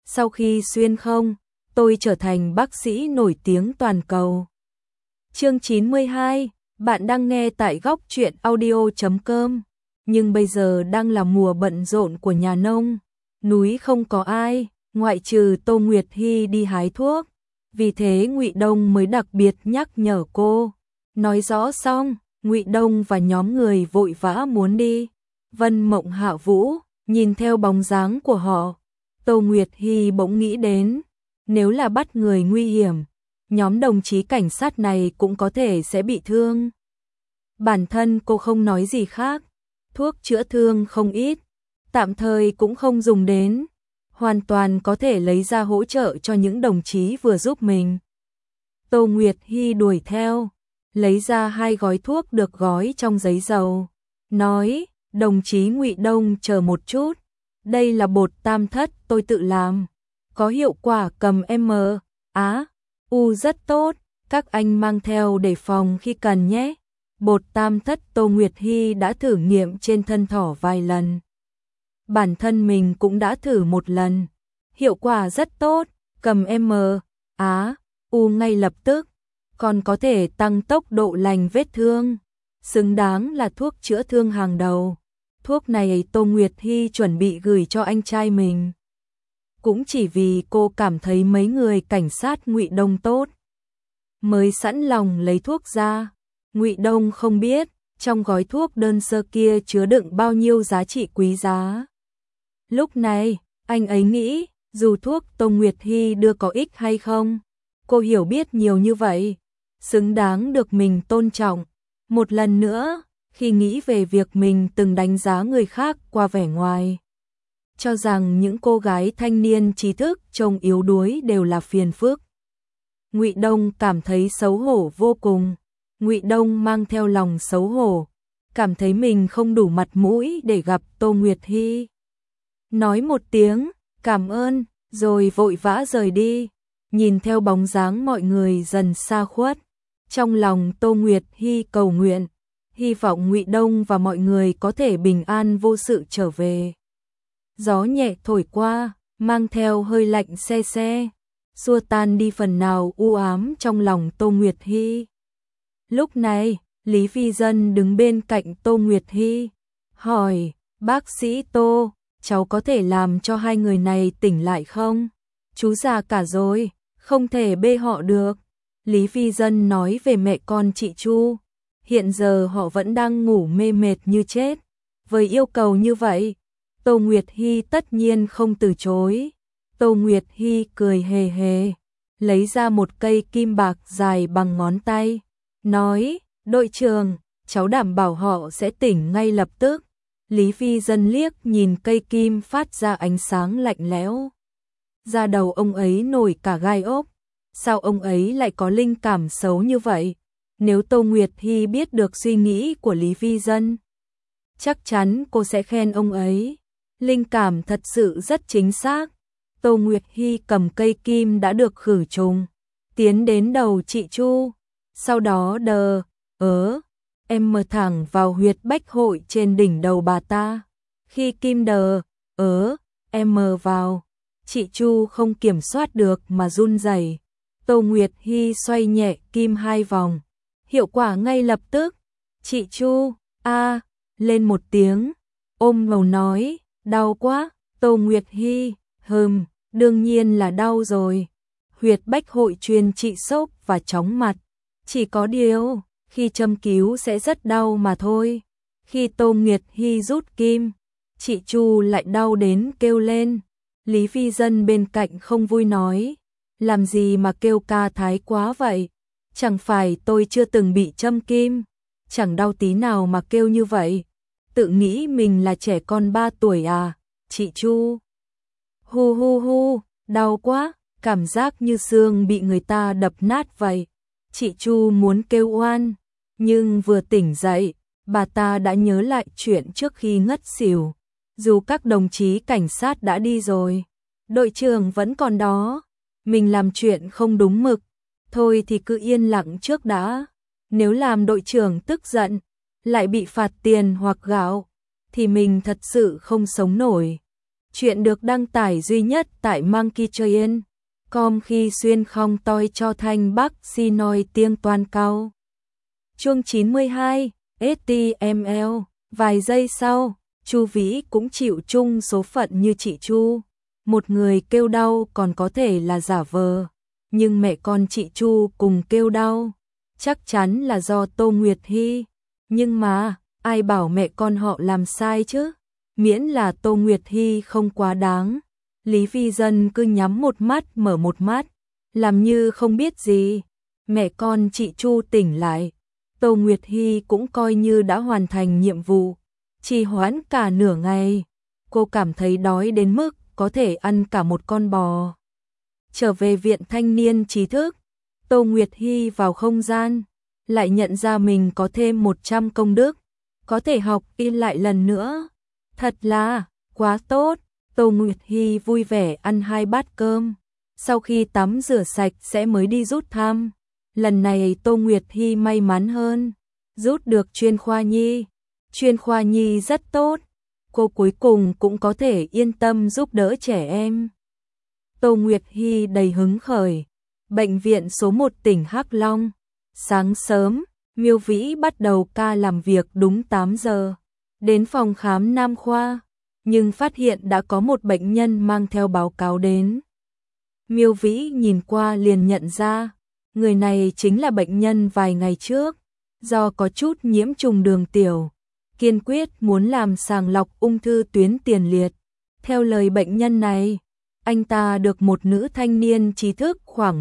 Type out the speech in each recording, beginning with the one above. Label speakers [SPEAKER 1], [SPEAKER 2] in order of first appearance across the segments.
[SPEAKER 1] sau khi xuyên không, tôi trở thành bác sĩ nổi tiếng toàn cầu. Chương 92, bạn đang nghe tại góc truyện audio.com. Nhưng bây giờ đang là mùa bận rộn của nhà nông, núi không có ai, ngoại trừ Tô Nguyệt Hy đi hái thuốc. Vì thế Ngụy Đông mới đặc biệt nhắc nhở cô. Nói rõ xong, Ngụy Đông và nhóm người vội vã muốn đi. Vân Mộng Hạ Vũ, nhìn theo bóng dáng của họ, Tô Nguyệt Hy bỗng nghĩ đến, nếu là bắt người nguy hiểm, nhóm đồng chí cảnh sát này cũng có thể sẽ bị thương. Bản thân cô không nói gì khác, thuốc chữa thương không ít, tạm thời cũng không dùng đến, hoàn toàn có thể lấy ra hỗ trợ cho những đồng chí vừa giúp mình. Tô Nguyệt Hy đuổi theo, lấy ra 2 gói thuốc được gói trong giấy dầu, nói, đồng chí Ngụy Đông chờ một chút, đây là bột tam thất tôi tự làm, có hiệu quả cầm U rất tốt, các anh mang theo để phòng khi cần nhé. Bột tam thất Tô Nguyệt Hy đã thử nghiệm trên thân thỏ vài lần. Bản thân mình cũng đã thử một lần, hiệu quả rất tốt, cầm U ngay lập tức, còn có thể tăng tốc độ lành vết thương, xứng đáng là thuốc chữa thương hàng đầu. Thuốc này Tô Nguyệt Hy chuẩn bị gửi cho anh trai mình, cũng chỉ vì cô cảm thấy mấy người cảnh sát Ngụy Đông tốt, mới sẵn lòng lấy thuốc ra. Ngụy Đông không biết, trong gói thuốc đơn sơ kia chứa đựng bao nhiêu giá trị quý giá. Lúc này, anh ấy nghĩ, dù thuốc Tô Nguyệt Hy đưa có ích hay không, cô hiểu biết nhiều như vậy, xứng đáng được mình tôn trọng. Một lần nữa, khi nghĩ về việc mình từng đánh giá người khác qua vẻ ngoài, cho rằng những cô gái thanh niên trí thức trông yếu đuối đều là phiền phức, Ngụy Đông cảm thấy xấu hổ vô cùng. Ngụy Đông mang theo lòng xấu hổ, cảm thấy mình không đủ mặt mũi để gặp Tô Nguyệt Hy. Nói một tiếng, cảm ơn, rồi vội vã rời đi, nhìn theo bóng dáng mọi người dần xa khuất. Trong lòng Tô Nguyệt Hy cầu nguyện, hy vọng Ngụy Đông và mọi người có thể bình an vô sự trở về. Gió nhẹ thổi qua, mang theo hơi lạnh se se, xua tan đi phần nào u ám trong lòng Tô Nguyệt Hy. Lúc này, Lý Phi Dân đứng bên cạnh Tô Nguyệt Hy, hỏi, bác sĩ Tô, cháu có thể làm cho 2 người này tỉnh lại không? Chú già cả rồi, không thể bê họ được. Lý Phi Dân nói về mẹ con chị Chu, hiện giờ họ vẫn đang ngủ mê mệt như chết. Với yêu cầu như vậy, Tô Nguyệt Hy tất nhiên không từ chối. Tô Nguyệt Hy cười hề hề, lấy ra một cây kim bạc dài bằng ngón tay, nói, đội trưởng, cháu đảm bảo họ sẽ tỉnh ngay lập tức. Lý Phi Dân liếc nhìn cây kim phát ra ánh sáng lạnh lẽo. Da đầu ông ấy nổi cả gai ốc. Sao ông ấy lại có linh cảm xấu như vậy? Nếu Tô Nguyệt Hy biết được suy nghĩ của Lý Phi Dân, chắc chắn cô sẽ khen ông ấy. Linh cảm thật sự rất chính xác. Tô Nguyệt Hy cầm cây kim đã được khử trùng, tiến đến đầu chị Chu, sau đó thẳng vào huyệt bách hội trên đỉnh đầu bà ta. Khi kim vào, chị Chu không kiểm soát được mà run rẩy. Tô Nguyệt Hy xoay nhẹ kim 2 vòng, hiệu quả ngay lập tức. Chị Chu, lên một tiếng, ôm ngầu nói, đau quá. Tô Nguyệt Hy, đương nhiên là đau rồi. Huyệt bách hội truyền trị sốc và chóng mặt. Chỉ có điều, khi châm cứu sẽ rất đau mà thôi. Khi Tô Nguyệt Hy rút kim, chị Chu lại đau đến kêu lên. Lý Phi Dân bên cạnh không vui nói, làm gì mà kêu ca thái quá vậy? Chẳng phải tôi chưa từng bị châm kim, chẳng đau tí nào mà kêu như vậy. Tự nghĩ mình là trẻ con 3 tuổi à? Chị Chu, hu, đau quá, cảm giác như xương bị người ta đập nát vậy. Chị Chu muốn kêu oan, nhưng vừa tỉnh dậy, bà ta đã nhớ lại chuyện trước khi ngất xỉu. Dù các đồng chí cảnh sát đã đi rồi, đội trưởng vẫn còn đó. Mình làm chuyện không đúng mực, thôi thì cứ yên lặng trước đã. Nếu làm đội trưởng tức giận, lại bị phạt tiền hoặc gạo, thì mình thật sự không sống nổi. Chuyện được đăng tải duy nhất tại monkeytrain.com khi xuyên không tôi cho thanh bác si nói tiếng toàn cầu. Chương 92, HTML. Vài giây sau, Chu Vĩ cũng chịu chung số phận như chị Chu. Một người kêu đau còn có thể là giả vờ, nhưng mẹ con chị Chu cùng kêu đau, chắc chắn là do Tô Nguyệt Hy. Nhưng mà, ai bảo mẹ con họ làm sai chứ? Miễn là Tô Nguyệt Hy không quá đáng. Lý Phi Dân cứ nhắm một mắt mở một mắt, làm như không biết gì. Mẹ con chị Chu tỉnh lại, Tô Nguyệt Hy cũng coi như đã hoàn thành nhiệm vụ. Trì hoãn cả nửa ngày, cô cảm thấy đói đến mức có thể ăn cả một con bò. Trở về viện thanh niên trí thức, Tô Nguyệt Hy vào không gian, lại nhận ra mình có thêm 100 công đức, có thể học in lại lần nữa. Thật là quá tốt. Tô Nguyệt Hy vui vẻ ăn 2 bát cơm, sau khi tắm rửa sạch sẽ mới đi rút thăm. Lần này Tô Nguyệt Hy may mắn hơn, rút được chuyên khoa nhi. Chuyên khoa nhi rất tốt, cô cuối cùng cũng có thể yên tâm giúp đỡ trẻ em. Tô Nguyệt Hy đầy hứng khởi. Bệnh viện số 1 tỉnh Hắc Long. Sáng sớm, Miêu Vĩ bắt đầu ca làm việc đúng 8 giờ. Đến phòng khám Nam khoa, nhưng phát hiện đã có một bệnh nhân mang theo báo cáo đến. Miêu Vĩ nhìn qua liền nhận ra, người này chính là bệnh nhân vài ngày trước, do có chút nhiễm trùng đường tiểu, kiên quyết muốn làm sàng lọc ung thư tuyến tiền liệt. Theo lời bệnh nhân này, anh ta được một nữ thanh niên trí thức khoảng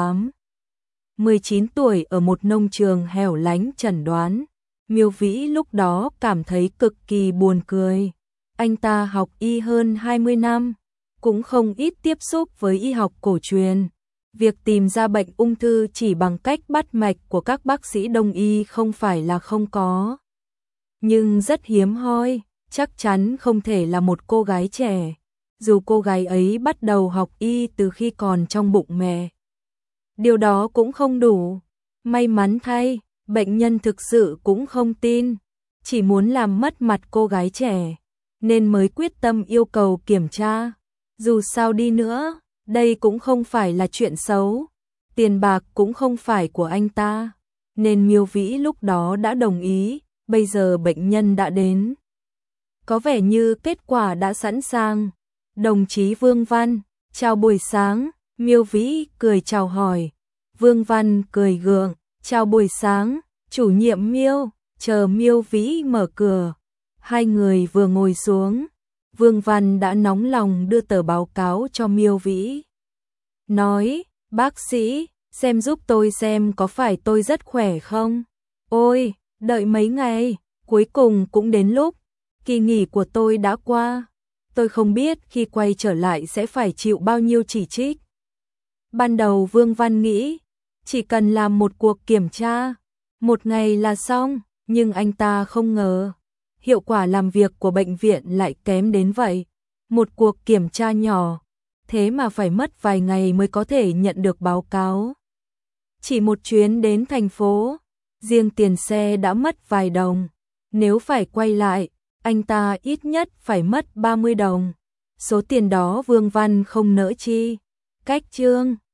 [SPEAKER 1] 18-19 tuổi ở một nông trường hẻo lánh chẩn đoán. Miêu Vĩ lúc đó cảm thấy cực kỳ buồn cười. Anh ta học y hơn 20 năm, cũng không ít tiếp xúc với y học cổ truyền. Việc tìm ra bệnh ung thư chỉ bằng cách bắt mạch của các bác sĩ đông y không phải là không có, nhưng rất hiếm hoi, chắc chắn không thể là một cô gái trẻ. Dù cô gái ấy bắt đầu học y từ khi còn trong bụng mẹ, điều đó cũng không đủ. May mắn thay, bệnh nhân thực sự cũng không tin, chỉ muốn làm mất mặt cô gái trẻ, nên mới quyết tâm yêu cầu kiểm tra. Dù sao đi nữa, đây cũng không phải là chuyện xấu, tiền bạc cũng không phải của anh ta, nên Miêu Vĩ lúc đó đã đồng ý. Bây giờ bệnh nhân đã đến, có vẻ như kết quả đã sẵn sàng. Đồng chí Vương Văn, chào buổi sáng. Miêu Vĩ cười chào hỏi. Vương Văn cười gượng, chào buổi sáng, chủ nhiệm Miêu. Chờ Miêu Vĩ mở cửa, hai người vừa ngồi xuống, Vương Văn đã nóng lòng đưa tờ báo cáo cho Miêu Vĩ. Nói, bác sĩ, xem giúp tôi xem có phải tôi rất khỏe không? Ôi, đợi mấy ngày, cuối cùng cũng đến lúc. Kỳ nghỉ của tôi đã qua. Tôi không biết khi quay trở lại sẽ phải chịu bao nhiêu chỉ trích. Ban đầu Vương Văn nghĩ, chỉ cần làm một cuộc kiểm tra, một ngày là xong, nhưng anh ta không ngờ, hiệu quả làm việc của bệnh viện lại kém đến vậy. Một cuộc kiểm tra nhỏ, thế mà phải mất vài ngày mới có thể nhận được báo cáo. Chỉ một chuyến đến thành phố, riêng tiền xe đã mất vài đồng. Nếu phải quay lại, anh ta ít nhất phải mất 30 đồng. Số tiền đó Vương Văn không nỡ chi. Cách chương